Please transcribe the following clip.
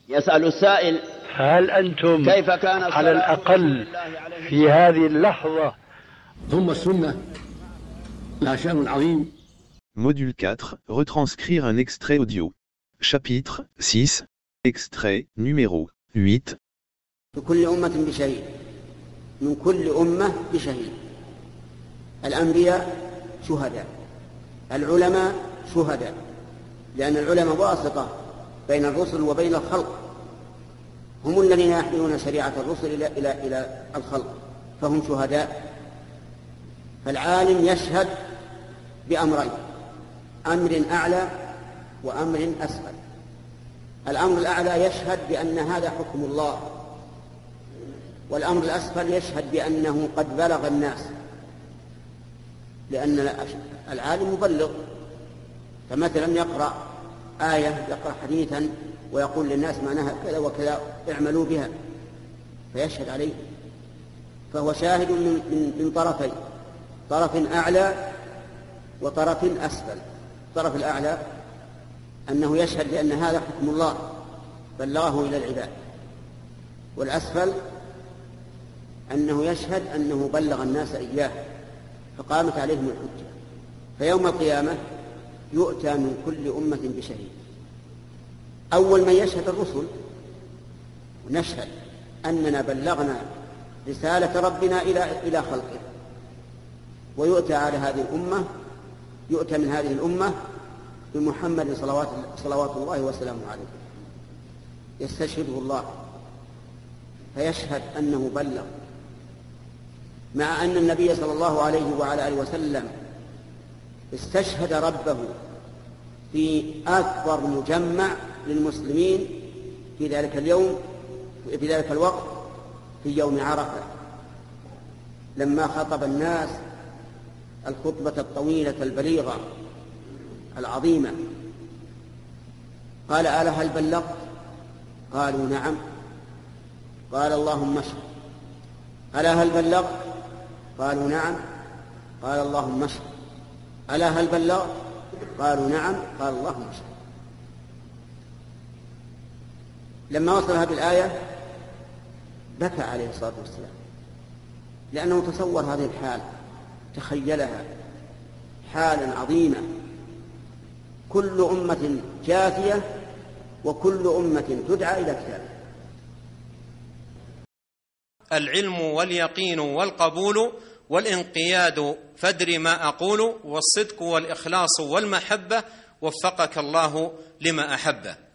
يسأل السائل: هل أنتم كيف كان على الأقل في هذه اللحظة؟ ثم السنة لها شأن عظيم. Module 4, retranscrire un extrait audio. Chapitre 6, extrait numéro 8. لكل أمة بشهيد، من كل أمة بشهيد. الأنبياء شهداء، العلماء شهداء، لأن العلماء واسطة بين الرسل وبين الخلق، هم الذين يحملون شريعة الرسل إلى الخلق، فهم شهداء. فالعالم يشهد بأمرين: أمر أعلى وأمر أسفل. الأمر الأعلى يشهد بأن هذا حكم الله، والأمر الأسفل يشهد بأنه قد بلغ الناس، لأن العالم مبلغ. فمثلا يقرأ آية، يقرأ حديثا ويقول للناس معناها كذا وكذا اعملوا بها، فيشهد عليه، فهو شاهد من طرفين: طرف أعلى وطرف أسفل. الطرف الأعلى أنه يشهد بأن هذا حكم الله بلغه إلى العباد، والأسفل أنه يشهد أنه بلغ الناس إياه فقامت عليهم الحجة. فيوم القيامة يؤتى من كل أمة بشهيد. أول من يشهد الرسل، ونشهد أننا بلغنا رسالة ربنا إلى خلقه، ويؤتى على هذه الأمة، يؤتى من هذه الأمة بمحمد صلوات الله وسلامه عليه، يستشهده الله فيشهد أنه بلغ، مع أن النبي صلى الله عليه وعلى آله وسلم استشهد ربه في أكبر مجمع للمسلمين في ذلك اليوم، في ذلك الوقت، في يوم عرفة، لما خطب الناس الخطبة الطويلة البليغة العظيمة. قال: ألا هل بلغت؟ قالوا: نعم. قال: اللهم اشهد. ألا هل بلغت؟ قالوا: نعم. قال: اللهم اشهد. ألا هل بلغت؟ قالوا: نعم. قال: اللهم اشهد. لما وصل هذه الآية بكى عليه الصلاة والسلام، لأنه تصور هذه الحال، تخيلها حالا عظيمة، كل أمة جاثية وكل أمة تدعى إلى كتابه. العلم واليقين والقبول والانقياد، فادر ما أقول، والصدق والإخلاص والمحبة، وفقك الله لما أحبه.